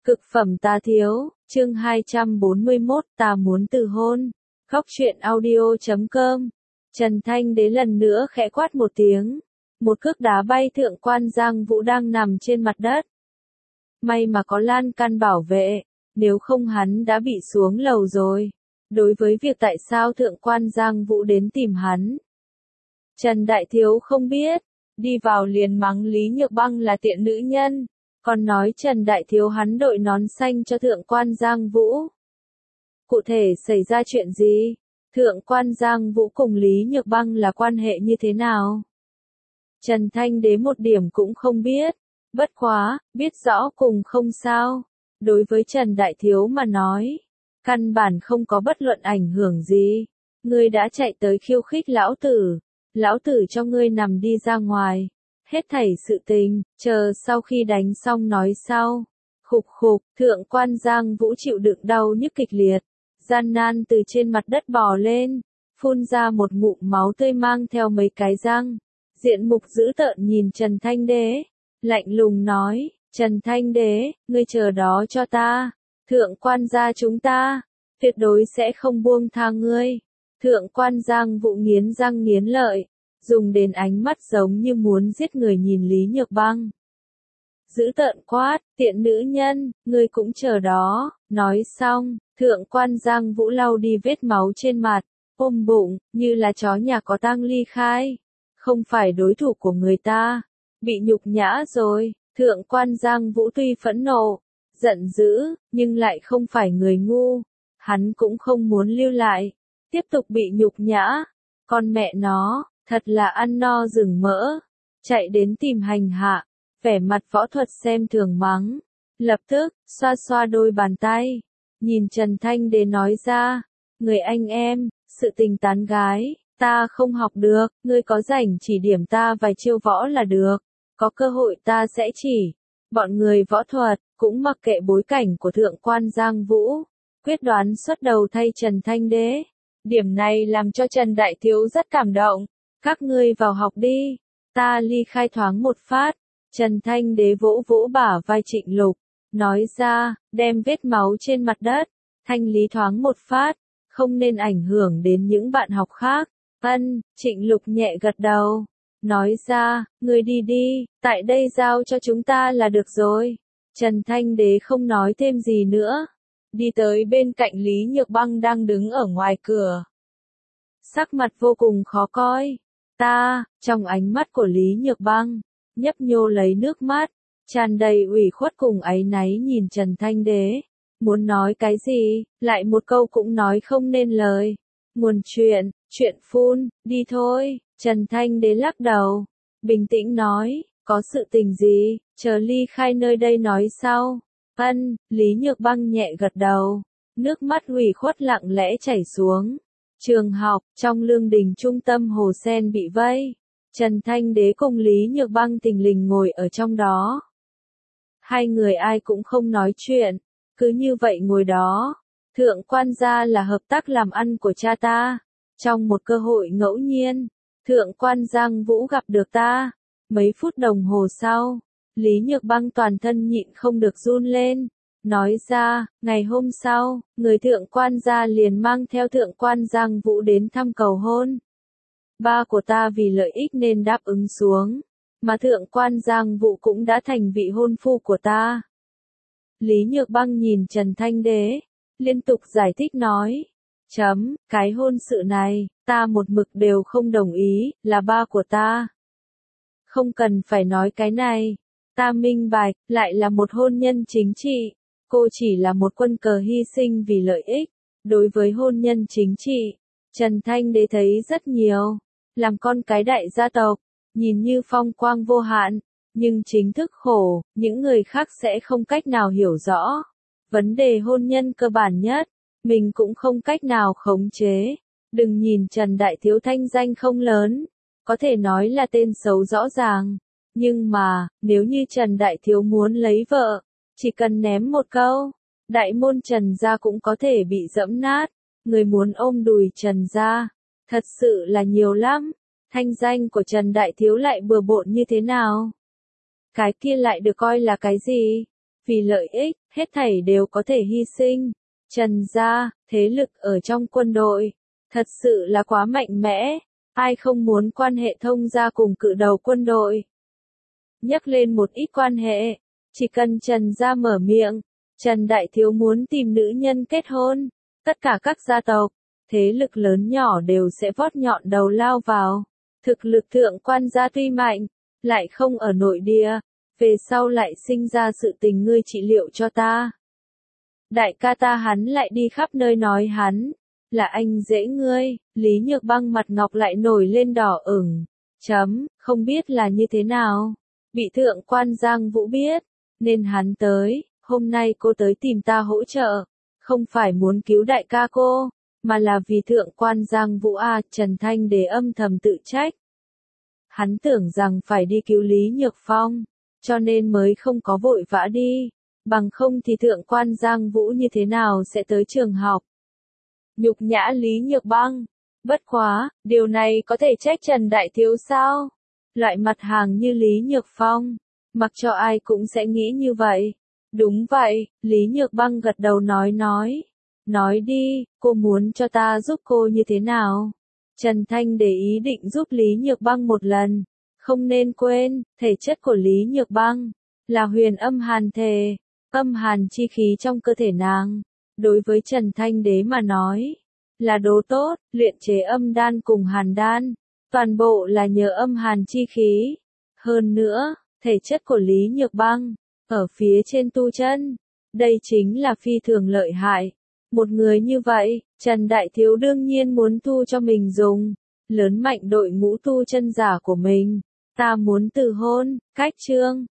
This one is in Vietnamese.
Cực phẩm tá thiếu, chương 241, ta muốn từ hôn. Góc truyện audio.com. Trần Thanh Đế lần nữa khẽ quát một tiếng. Một cước đá bay Thượng quan Giang Vũ đang nằm trên mặt đất. May mà có lan can bảo vệ, nếu không hắn đã bị xuống lầu rồi. Đối với việc tại sao Thượng quan Giang Vũ đến tìm hắn, Trần Đại Thiếu không biết, đi vào liền mắng Lý Nhược Băng là tiện nữ nhân, còn nói Trần Đại Thiếu hắn đội nón xanh cho Thượng quan Giang Vũ. Cụ thể xảy ra chuyện gì? Thượng quan Giang Vũ cùng Lý Nhược Băng là quan hệ như thế nào? Trần Thanh Đế một điểm cũng không biết, bất quá, biết rõ cùng không sao. Đối với Trần Đại Thiếu mà nói, căn bản không có bất luận ảnh hưởng gì. Ngươi đã chạy tới khiêu khích lão tử cho ngươi nằm đi ra ngoài. Hết thảy sự tình, chờ sau khi đánh xong nói sau. Khục khục, Thượng quan Giang Vũ chịu đựng đau nhức kịch liệt, gian nan từ trên mặt đất bò lên, phun ra một ngụm máu tươi mang theo mấy cái răng. Diện mục dữ tợn nhìn Trần Thanh Đế, lạnh lùng nói, Trần Thanh Đế, ngươi chờ đó cho ta, Thượng quan gia chúng ta, tuyệt đối sẽ không buông tha ngươi. Thượng quan Giang Vũ nghiến răng nghiến lợi, dùng đến ánh mắt giống như muốn giết người nhìn Lý Nhược Băng. Dữ tợn quát, tiện nữ nhân, ngươi cũng chờ đó. Nói xong, Thượng quan Giang Vũ lau đi vết máu trên mặt, ôm bụng, như là chó nhà có tang ly khai. Không phải đối thủ của người ta, bị nhục nhã rồi. Thượng quan Giang Vũ tuy phẫn nộ, giận dữ, nhưng lại không phải người ngu. Hắn cũng không muốn lưu lại, tiếp tục bị nhục nhã. Con mẹ nó, thật là ăn no rừng mỡ. Chạy đến tìm hành hạ, vẻ mặt võ thuật xem thường mắng. Lập tức, xoa xoa đôi bàn tay, nhìn Trần Thanh Đế nói ra, người anh em, sự tình tán gái, ta không học được, ngươi có rảnh chỉ điểm ta vài chiêu võ là được, có cơ hội ta sẽ chỉ. Bọn người võ thuật, cũng mặc kệ bối cảnh của Thượng quan Giang Vũ, quyết đoán xuất đầu thay Trần Thanh Đế. Điểm này làm cho Trần Đại Thiếu rất cảm động, các ngươi vào học đi, ta ly khai thoáng một phát. Trần Thanh Đế vỗ vỗ bả vai Trịnh Lục, nói ra, đem vết máu trên mặt đất, thanh lý thoáng một phát, không nên ảnh hưởng đến những bạn học khác. Trịnh Lục nhẹ gật đầu, nói ra, ngươi đi đi, tại đây giao cho chúng ta là được rồi. Trần Thanh Đế không nói thêm gì nữa, đi tới bên cạnh Lý Nhược Băng đang đứng ở ngoài cửa. Sắc mặt vô cùng khó coi, trong ánh mắt của Lý Nhược Băng, nhấp nhô lấy nước mắt, tràn đầy ủy khuất cùng áy náy nhìn Trần Thanh Đế. Muốn nói cái gì, lại một câu cũng nói không nên lời. Nguồn chuyện phun, đi thôi. Trần Thanh Đế lắc đầu, bình tĩnh nói, có sự tình gì, chờ ly khai nơi đây nói sau. Lý Nhược Băng nhẹ gật đầu, nước mắt ủy khuất lặng lẽ chảy xuống. Trường học, trong lương đình trung tâm Hồ Sen bị vây. Trần Thanh Đế cùng Lý Nhược Băng thình lình ngồi ở trong đó. Hai người ai cũng không nói chuyện, cứ như vậy ngồi đó. Thượng quan gia là hợp tác làm ăn của cha ta. Trong một cơ hội ngẫu nhiên, Thượng quan Giang Vũ gặp được ta. Mấy phút đồng hồ sau, Lý Nhược Băng toàn thân nhịn không được run lên. Nói ra, ngày hôm sau, người Thượng quan gia liền mang theo Thượng quan Giang Vũ đến thăm cầu hôn. Ba của ta vì lợi ích nên đáp ứng xuống, mà Thượng quan Giang Vũ cũng đã thành vị hôn phu của ta. Lý Nhược Băng nhìn Trần Thanh Đế, liên tục giải thích nói, cái hôn sự này, ta một mực đều không đồng ý, là ba của ta. Không cần phải nói cái này, ta minh bạch, lại là một hôn nhân chính trị, cô chỉ là một quân cờ hy sinh vì lợi ích. Đối với hôn nhân chính trị, Trần Thanh Đế thấy rất nhiều. Làm con cái đại gia tộc, nhìn như phong quang vô hạn, nhưng chính thức khổ, những người khác sẽ không cách nào hiểu rõ. Vấn đề hôn nhân cơ bản nhất, mình cũng không cách nào khống chế. Đừng nhìn Trần Đại Thiếu thanh danh không lớn, có thể nói là tên xấu rõ ràng. Nhưng mà, nếu như Trần Đại Thiếu muốn lấy vợ, chỉ cần ném một câu, đại môn Trần gia cũng có thể bị dẫm nát. Người muốn ôm đùi Trần gia, thật sự là nhiều lắm. Thanh danh của Trần Đại Thiếu lại bừa bộn như thế nào? Cái kia lại được coi là cái gì? vì lợi ích, hết thảy đều có thể hy sinh. Trần gia, thế lực ở trong quân đội, thật sự là quá mạnh mẽ, ai không muốn quan hệ thông gia cùng cự đầu quân đội. Nhắc lên một ít quan hệ, chỉ cần Trần gia mở miệng, Trần Đại Thiếu muốn tìm nữ nhân kết hôn, tất cả các gia tộc, thế lực lớn nhỏ đều sẽ vót nhọn đầu lao vào. Thực lực thượng quan gia tuy mạnh, lại không ở nội địa, về sau lại sinh ra sự tình ngươi trị liệu cho ta. Đại ca ta hắn lại đi khắp nơi nói hắn, là anh dễ ngươi, Lý Nhược Băng mặt ngọc lại nổi lên đỏ ửng. Không biết là như thế nào, bị thượng quan Giang Vũ biết, nên hắn tới, hôm nay cô tới tìm ta hỗ trợ, không phải muốn cứu đại ca cô, mà là vì thượng quan Giang Vũ Trần Thanh Đế âm thầm tự trách. Hắn tưởng rằng phải đi cứu Lý Nhược Phong, cho nên mới không có vội vã đi, bằng không thì thượng quan Giang Vũ như thế nào sẽ tới trường học. Nhục nhã Lý Nhược Băng, bất quá, điều này có thể trách Trần Đại Thiếu sao? Loại mặt hàng như Lý Nhược Phong, mặc cho ai cũng sẽ nghĩ như vậy. Đúng vậy, Lý Nhược Băng gật đầu nói đi, cô muốn cho ta giúp cô như thế nào? Trần Thanh để ý định giúp Lý Nhược Băng một lần, không nên quên, thể chất của Lý Nhược Băng là huyền âm hàn thể, âm hàn chi khí trong cơ thể nàng, đối với Trần Thanh Đế mà nói, là đồ tốt, luyện chế âm đan cùng hàn đan, toàn bộ là nhờ âm hàn chi khí. Hơn nữa, thể chất của Lý Nhược Băng, ở phía trên tu chân, đây chính là phi thường lợi hại. Một người như vậy, Trần Đại Thiếu đương nhiên muốn thu cho mình dùng, lớn mạnh đội ngũ tu chân giả của mình. Ta muốn từ hôn, cách chương.